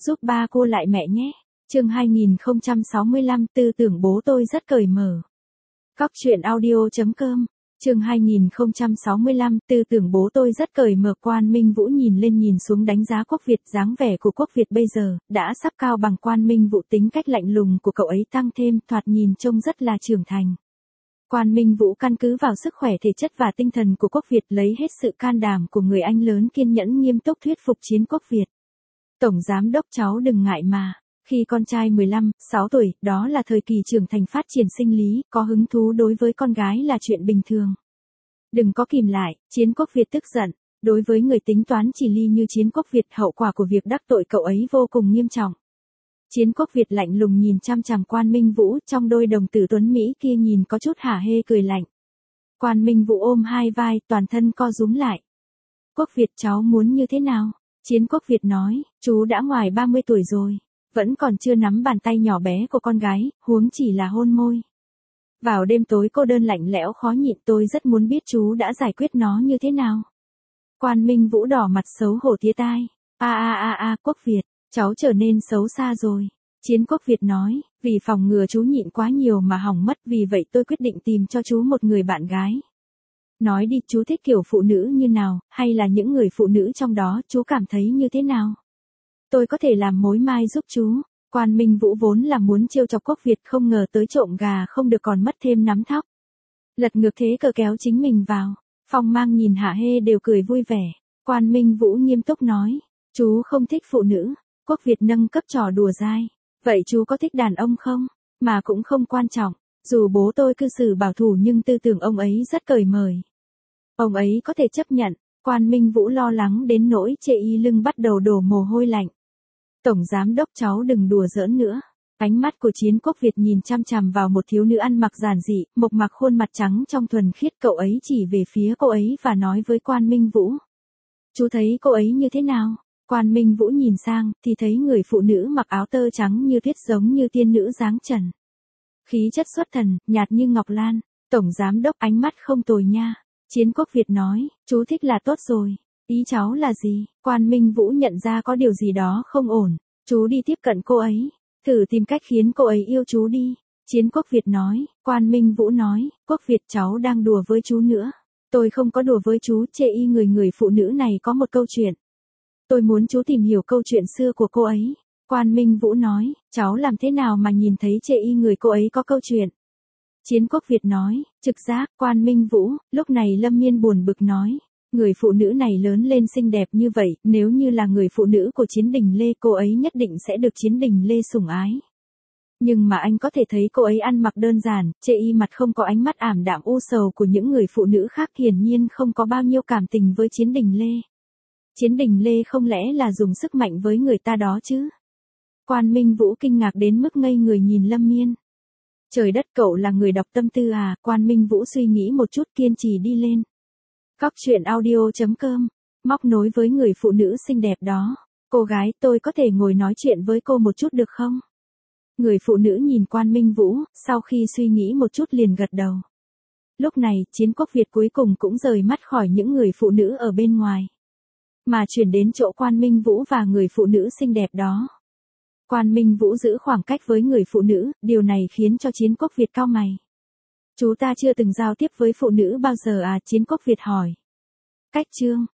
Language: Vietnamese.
giúp ba cô lại mẹ nhé. Chương 2065 tư tưởng bố tôi rất cởi mở. Cóc truyện audio.com. Chương 2065 tư tưởng bố tôi rất cởi mở. Quan Minh Vũ nhìn lên nhìn xuống đánh giá Quốc Việt. Dáng vẻ của Quốc Việt bây giờ đã sắp cao bằng Quan Minh Vũ, tính cách lạnh lùng của cậu ấy tăng thêm, thoạt nhìn trông rất là trưởng thành. Quan Minh Vũ căn cứ vào sức khỏe thể chất và tinh thần của Quốc Việt, lấy hết sự can đảm của người anh lớn, kiên nhẫn nghiêm túc thuyết phục Chiến Quốc Việt. Tổng giám đốc, cháu đừng ngại mà. Khi con trai 15, 6 tuổi, đó là thời kỳ trưởng thành phát triển sinh lý, có hứng thú đối với con gái là chuyện bình thường. Đừng có kìm lại. Chiến Quốc Việt tức giận. Đối với người tính toán chỉ ly như Chiến Quốc Việt, hậu quả của việc đắc tội cậu ấy vô cùng nghiêm trọng. Chiến Quốc Việt lạnh lùng nhìn chăm chằm Quan Minh Vũ, trong đôi đồng tử tuấn Mỹ kia nhìn có chút hả hê cười lạnh. Quan Minh Vũ ôm hai vai, toàn thân co rúm lại. Quốc Việt, cháu muốn như thế nào? Chiến Quốc Việt nói, chú đã ngoài 30 tuổi rồi, vẫn còn chưa nắm bàn tay nhỏ bé của con gái, huống chỉ là hôn môi. Vào đêm tối cô đơn lạnh lẽo khó nhịn, tôi rất muốn biết chú đã giải quyết nó như thế nào. Quan Minh Vũ đỏ mặt xấu hổ tía tai. Quốc Việt, cháu trở nên xấu xa rồi. Chiến Quốc Việt nói, vì phòng ngừa chú nhịn quá nhiều mà hỏng mất, vì vậy tôi quyết định tìm cho chú một người bạn gái. Nói đi, chú thích kiểu phụ nữ như nào, hay là những người phụ nữ trong đó, chú cảm thấy như thế nào? Tôi có thể làm mối mai giúp chú. Quan Minh Vũ vốn là muốn trêu chọc Quốc Việt, không ngờ tới trộm gà không được còn mất thêm nắm thóc. Lật ngược thế cờ kéo chính mình vào. Phong Mang nhìn hả hê đều cười vui vẻ. Quan Minh Vũ nghiêm túc nói, chú không thích phụ nữ. Quốc Việt nâng cấp trò đùa dai. Vậy chú có thích đàn ông không? Mà cũng không quan trọng. Dù bố tôi cư xử bảo thủ nhưng tư tưởng ông ấy rất cởi mở. Ông ấy có thể chấp nhận. Quan Minh Vũ lo lắng đến nỗi chê y lưng bắt đầu đổ mồ hôi lạnh. Tổng giám đốc, cháu đừng đùa giỡn nữa. Ánh mắt của Chiến Quốc Việt nhìn chăm chằm vào một thiếu nữ ăn mặc giản dị, mộc mạc, khuôn mặt trắng trong thuần khiết. Cậu ấy chỉ về phía cô ấy và nói với Quan Minh Vũ. Chú thấy cô ấy như thế nào? Quan Minh Vũ nhìn sang, thì thấy người phụ nữ mặc áo tơ trắng như tuyết, giống như tiên nữ dáng trần. Khí chất xuất thần, nhạt như ngọc lan. Tổng giám đốc, ánh mắt không tồi nha. Chiến Quốc Việt nói, chú thích là tốt rồi. Ý cháu là gì? Quan Minh Vũ nhận ra có điều gì đó không ổn. Chú đi tiếp cận cô ấy. Thử tìm cách khiến cô ấy yêu chú đi. Chiến Quốc Việt nói. Quan Minh Vũ nói, Quốc Việt, cháu đang đùa với chú nữa. Tôi không có đùa với chú. Chê y người phụ nữ này có một câu chuyện. Tôi muốn chú tìm hiểu câu chuyện xưa của cô ấy. Quan Minh Vũ nói, cháu làm thế nào mà nhìn thấy chê y người cô ấy có câu chuyện? Chiến Quốc Việt nói, trực giác. Quan Minh Vũ. Lúc này Lâm Miên buồn bực nói, người phụ nữ này lớn lên xinh đẹp như vậy, nếu như là người phụ nữ của Chiến Đình Lê, cô ấy nhất định sẽ được Chiến Đình Lê sủng ái. Nhưng mà anh có thể thấy cô ấy ăn mặc đơn giản, chê y mặt không có ánh mắt ảm đạm u sầu của những người phụ nữ khác, hiển nhiên không có bao nhiêu cảm tình với Chiến Đình Lê. Chiến Đình Lê không lẽ là dùng sức mạnh với người ta đó chứ? Quan Minh Vũ kinh ngạc đến mức ngây người nhìn Lâm Miên. Trời đất, cậu là người đọc tâm tư à? Quan Minh Vũ suy nghĩ một chút, kiên trì đi lên. Cóc truyện audio.com. Móc nối với người phụ nữ xinh đẹp đó. Cô gái, tôi có thể ngồi nói chuyện với cô một chút được không? Người phụ nữ nhìn Quan Minh Vũ, sau khi suy nghĩ một chút liền gật đầu. Lúc này, Chiến Quốc Việt cuối cùng cũng rời mắt khỏi những người phụ nữ ở bên ngoài, mà chuyển đến chỗ Quan Minh Vũ và người phụ nữ xinh đẹp đó. Quan Minh Vũ giữ khoảng cách với người phụ nữ, điều này khiến cho Chiến Quốc Việt cau mày. Chú ta chưa từng giao tiếp với phụ nữ bao giờ à? Chiến Quốc Việt hỏi. Cách chương.